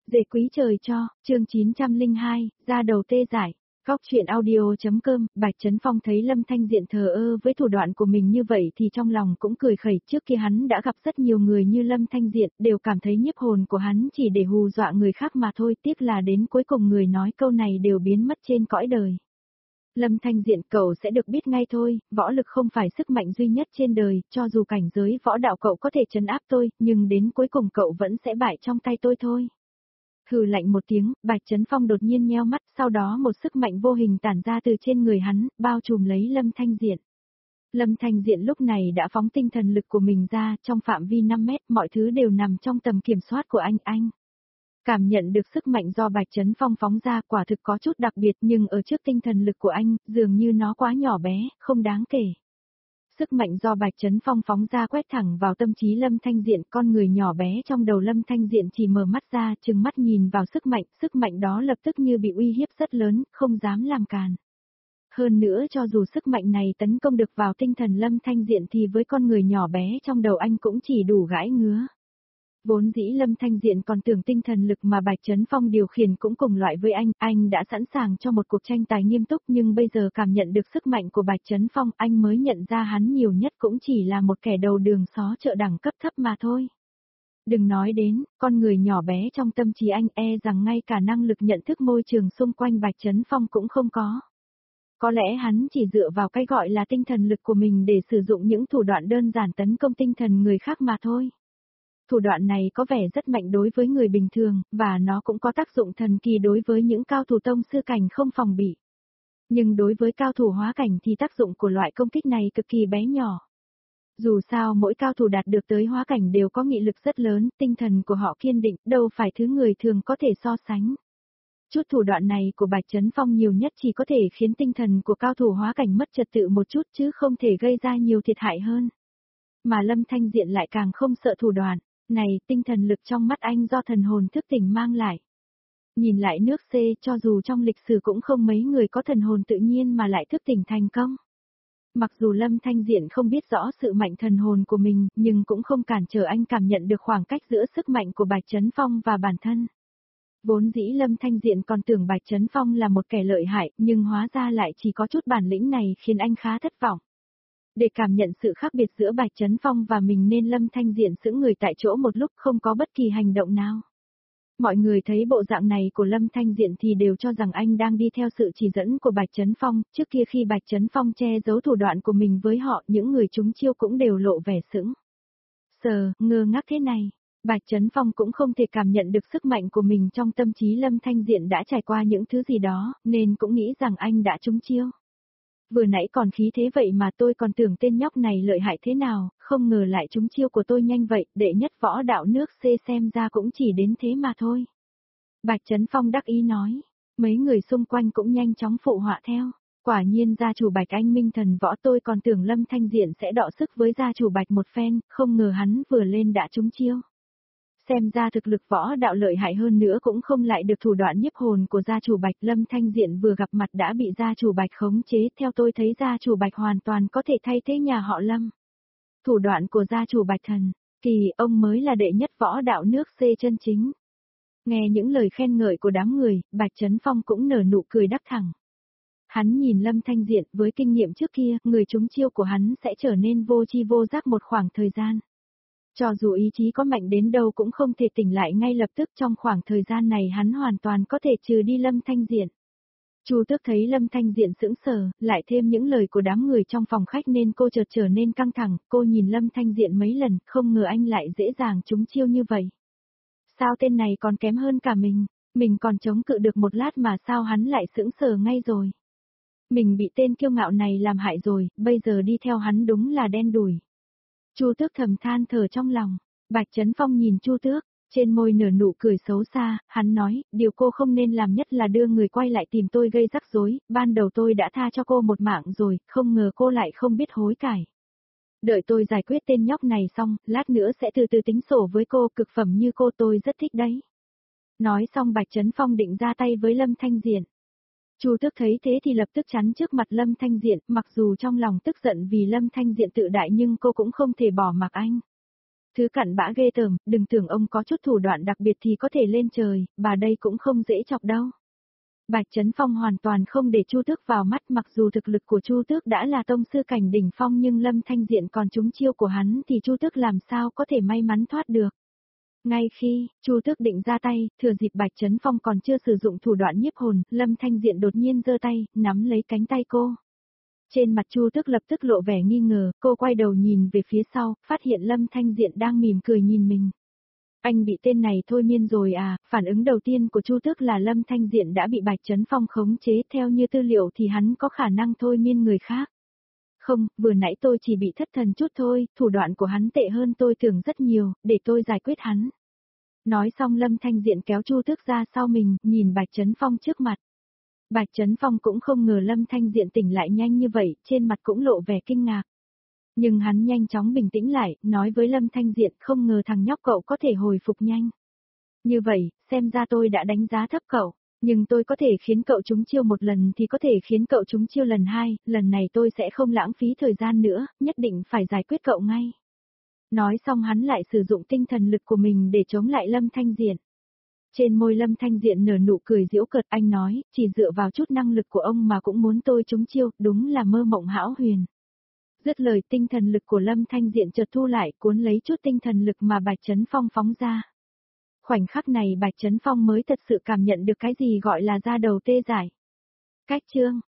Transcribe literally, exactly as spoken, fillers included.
Dễ quý trời cho, chương chín trăm lẻ hai, ra đầu tê dại. Góc chuyện audio.com, Bạch Trấn Phong thấy Lâm Thanh Diện thờ ơ với thủ đoạn của mình như vậy thì trong lòng cũng cười khẩy. Trước kia hắn đã gặp rất nhiều người như Lâm Thanh Diện, đều cảm thấy nhiếp hồn của hắn chỉ để hù dọa người khác mà thôi, tiếc là đến cuối cùng người nói câu này đều biến mất trên cõi đời. Lâm Thanh Diện, cậu sẽ được biết ngay thôi, võ lực không phải sức mạnh duy nhất trên đời, cho dù cảnh giới võ đạo cậu có thể trấn áp tôi, nhưng đến cuối cùng cậu vẫn sẽ bại trong tay tôi thôi. Hừ lạnh một tiếng, Bạch Trấn Phong đột nhiên nheo mắt, sau đó một sức mạnh vô hình tản ra từ trên người hắn, bao trùm lấy Lâm Thanh Diện. Lâm Thanh Diện lúc này đã phóng tinh thần lực của mình ra, trong phạm vi năm mét, mọi thứ đều nằm trong tầm kiểm soát của anh anh. Cảm nhận được sức mạnh do Bạch Trấn Phong phóng ra quả thực có chút đặc biệt, nhưng ở trước tinh thần lực của anh, dường như nó quá nhỏ bé, không đáng kể. Sức mạnh do Bạch Trấn Phong phóng ra quét thẳng vào tâm trí Lâm Thanh Diện, con người nhỏ bé trong đầu Lâm Thanh Diện chỉ mở mắt ra, trừng mắt nhìn vào sức mạnh, sức mạnh đó lập tức như bị uy hiếp rất lớn, không dám làm càn. Hơn nữa cho dù sức mạnh này tấn công được vào tinh thần Lâm Thanh Diện thì với con người nhỏ bé trong đầu anh cũng chỉ đủ gãi ngứa. Vốn dĩ Lâm Thanh Diện còn tưởng tinh thần lực mà Bạch Trấn Phong điều khiển cũng cùng loại với anh, anh đã sẵn sàng cho một cuộc tranh tài nghiêm túc, nhưng bây giờ cảm nhận được sức mạnh của Bạch Trấn Phong, anh mới nhận ra hắn nhiều nhất cũng chỉ là một kẻ đầu đường xó chợ đẳng cấp thấp mà thôi. Đừng nói đến, con người nhỏ bé trong tâm trí anh e rằng ngay cả năng lực nhận thức môi trường xung quanh Bạch Trấn Phong cũng không có. Có lẽ hắn chỉ dựa vào cái gọi là tinh thần lực của mình để sử dụng những thủ đoạn đơn giản tấn công tinh thần người khác mà thôi. Thủ đoạn này có vẻ rất mạnh đối với người bình thường, và nó cũng có tác dụng thần kỳ đối với những cao thủ tông sư cảnh không phòng bị. Nhưng đối với cao thủ hóa cảnh thì tác dụng của loại công kích này cực kỳ bé nhỏ. Dù sao mỗi cao thủ đạt được tới hóa cảnh đều có nghị lực rất lớn, tinh thần của họ kiên định, đâu phải thứ người thường có thể so sánh. Chút thủ đoạn này của Bạch Trấn Phong nhiều nhất chỉ có thể khiến tinh thần của cao thủ hóa cảnh mất trật tự một chút chứ không thể gây ra nhiều thiệt hại hơn. Mà Lâm Thanh Diện lại càng không sợ thủ đoạn. Này, tinh thần lực trong mắt anh do thần hồn thức tỉnh mang lại. Nhìn lại nước C, cho dù trong lịch sử cũng không mấy người có thần hồn tự nhiên mà lại thức tỉnh thành công. Mặc dù Lâm Thanh Diện không biết rõ sự mạnh thần hồn của mình, nhưng cũng không cản trở anh cảm nhận được khoảng cách giữa sức mạnh của Bạch Trấn Phong và bản thân. Vốn dĩ Lâm Thanh Diện còn tưởng Bạch Trấn Phong là một kẻ lợi hại, nhưng hóa ra lại chỉ có chút bản lĩnh này khiến anh khá thất vọng. Để cảm nhận sự khác biệt giữa Bạch Trấn Phong và mình nên Lâm Thanh Diện sững người tại chỗ một lúc không có bất kỳ hành động nào. Mọi người thấy bộ dạng này của Lâm Thanh Diện thì đều cho rằng anh đang đi theo sự chỉ dẫn của Bạch Trấn Phong, trước kia khi Bạch Trấn Phong che giấu thủ đoạn của mình với họ, những người trúng chiêu cũng đều lộ vẻ sững sờ, ngơ ngác thế này. Bạch Trấn Phong cũng không thể cảm nhận được sức mạnh của mình trong tâm trí Lâm Thanh Diện đã trải qua những thứ gì đó, nên cũng nghĩ rằng anh đã trúng chiêu. Vừa nãy còn khí thế vậy mà tôi còn tưởng tên nhóc này lợi hại thế nào, không ngờ lại trúng chiêu của tôi nhanh vậy, đệ nhất võ đạo nước C xem ra cũng chỉ đến thế mà thôi. Bạch Trấn Phong đắc ý nói, mấy người xung quanh cũng nhanh chóng phụ họa theo. Quả nhiên gia chủ Bạch anh minh thần võ, tôi còn tưởng Lâm Thanh Diện sẽ đọ sức với gia chủ Bạch một phen, không ngờ hắn vừa lên đã trúng chiêu. Xem ra thực lực võ đạo lợi hại hơn nữa cũng không lại được thủ đoạn nhiếp hồn của gia chủ Bạch. Lâm Thanh Diện vừa gặp mặt đã bị gia chủ Bạch khống chế, theo tôi thấy gia chủ Bạch hoàn toàn có thể thay thế nhà họ Lâm. Thủ đoạn của gia chủ Bạch thần, kỳ ông mới là đệ nhất võ đạo nước C chân chính. Nghe những lời khen ngợi của đám người, Bạch Trấn Phong cũng nở nụ cười đắc thẳng. Hắn nhìn Lâm Thanh Diện, với kinh nghiệm trước kia, người trúng chiêu của hắn sẽ trở nên vô tri vô giác một khoảng thời gian. Cho dù ý chí có mạnh đến đâu cũng không thể tỉnh lại ngay lập tức, trong khoảng thời gian này hắn hoàn toàn có thể trừ đi Lâm Thanh Diện. Chu Tước thấy Lâm Thanh Diện sững sờ, lại thêm những lời của đám người trong phòng khách nên cô chợt trở nên căng thẳng, cô nhìn Lâm Thanh Diện mấy lần, không ngờ anh lại dễ dàng trúng chiêu như vậy. Sao tên này còn kém hơn cả mình, mình còn chống cự được một lát mà sao hắn lại sững sờ ngay rồi. Mình bị tên kiêu ngạo này làm hại rồi, bây giờ đi theo hắn đúng là đen đủi. Chu Tước thầm than thở trong lòng. Bạch Trấn Phong nhìn Chu Tước, trên môi nở nụ cười xấu xa, hắn nói, điều cô không nên làm nhất là đưa người quay lại tìm tôi gây rắc rối, ban đầu tôi đã tha cho cô một mạng rồi, không ngờ cô lại không biết hối cải. Đợi tôi giải quyết tên nhóc này xong, lát nữa sẽ từ từ tính sổ với cô, cực phẩm như cô tôi rất thích đấy. Nói xong Bạch Trấn Phong định ra tay với Lâm Thanh Diện. Chu Tước thấy thế thì lập tức chắn trước mặt Lâm Thanh Diện, mặc dù trong lòng tức giận vì Lâm Thanh Diện tự đại nhưng cô cũng không thể bỏ mặc anh. Thứ cặn bã ghê tởm, đừng tưởng ông có chút thủ đoạn đặc biệt thì có thể lên trời, bà đây cũng không dễ chọc đâu. Bạch Chấn Phong hoàn toàn không để Chu Tước vào mắt, mặc dù thực lực của Chu Tước đã là tông sư cảnh đỉnh phong nhưng Lâm Thanh Diện còn trúng chiêu của hắn thì Chu Tước làm sao có thể may mắn thoát được. Ngay khi Chu Tước định ra tay, thừa dịp Bạch Chấn Phong còn chưa sử dụng thủ đoạn nhiếp hồn, Lâm Thanh Diện đột nhiên giơ tay, nắm lấy cánh tay cô. Trên mặt Chu Tước lập tức lộ vẻ nghi ngờ, cô quay đầu nhìn về phía sau, phát hiện Lâm Thanh Diện đang mỉm cười nhìn mình. Anh bị tên này thôi miên rồi à, phản ứng đầu tiên của Chu Tước là Lâm Thanh Diện đã bị Bạch Chấn Phong khống chế, theo như tư liệu thì hắn có khả năng thôi miên người khác. Không, vừa nãy tôi chỉ bị thất thần chút thôi, thủ đoạn của hắn tệ hơn tôi tưởng rất nhiều, để tôi giải quyết hắn. Nói xong Lâm Thanh Diện kéo Chu Tước ra sau mình, nhìn Bạch Chấn Phong trước mặt. Bạch Chấn Phong cũng không ngờ Lâm Thanh Diện tỉnh lại nhanh như vậy, trên mặt cũng lộ vẻ kinh ngạc. Nhưng hắn nhanh chóng bình tĩnh lại, nói với Lâm Thanh Diện không ngờ thằng nhóc cậu có thể hồi phục nhanh. Như vậy, xem ra tôi đã đánh giá thấp cậu, nhưng tôi có thể khiến cậu trúng chiêu một lần thì có thể khiến cậu trúng chiêu lần hai, lần này tôi sẽ không lãng phí thời gian nữa, nhất định phải giải quyết cậu ngay. Nói xong hắn lại sử dụng tinh thần lực của mình để chống lại Lâm Thanh Diện. Trên môi Lâm Thanh Diện nở nụ cười giễu cợt, anh nói, chỉ dựa vào chút năng lực của ông mà cũng muốn tôi trúng chiêu, đúng là mơ mộng hão huyền. Dứt lời tinh thần lực của Lâm Thanh Diện chợt thu lại, cuốn lấy chút tinh thần lực mà Bạch Chấn Phong phóng ra. Khoảnh khắc này Bạch Chấn Phong mới thật sự cảm nhận được cái gì gọi là da đầu tê dại. Cách chương